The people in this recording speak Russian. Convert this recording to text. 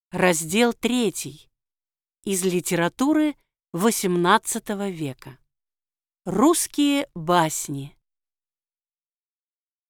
Раздел 3. Из литературы XVIII века. Русские басни.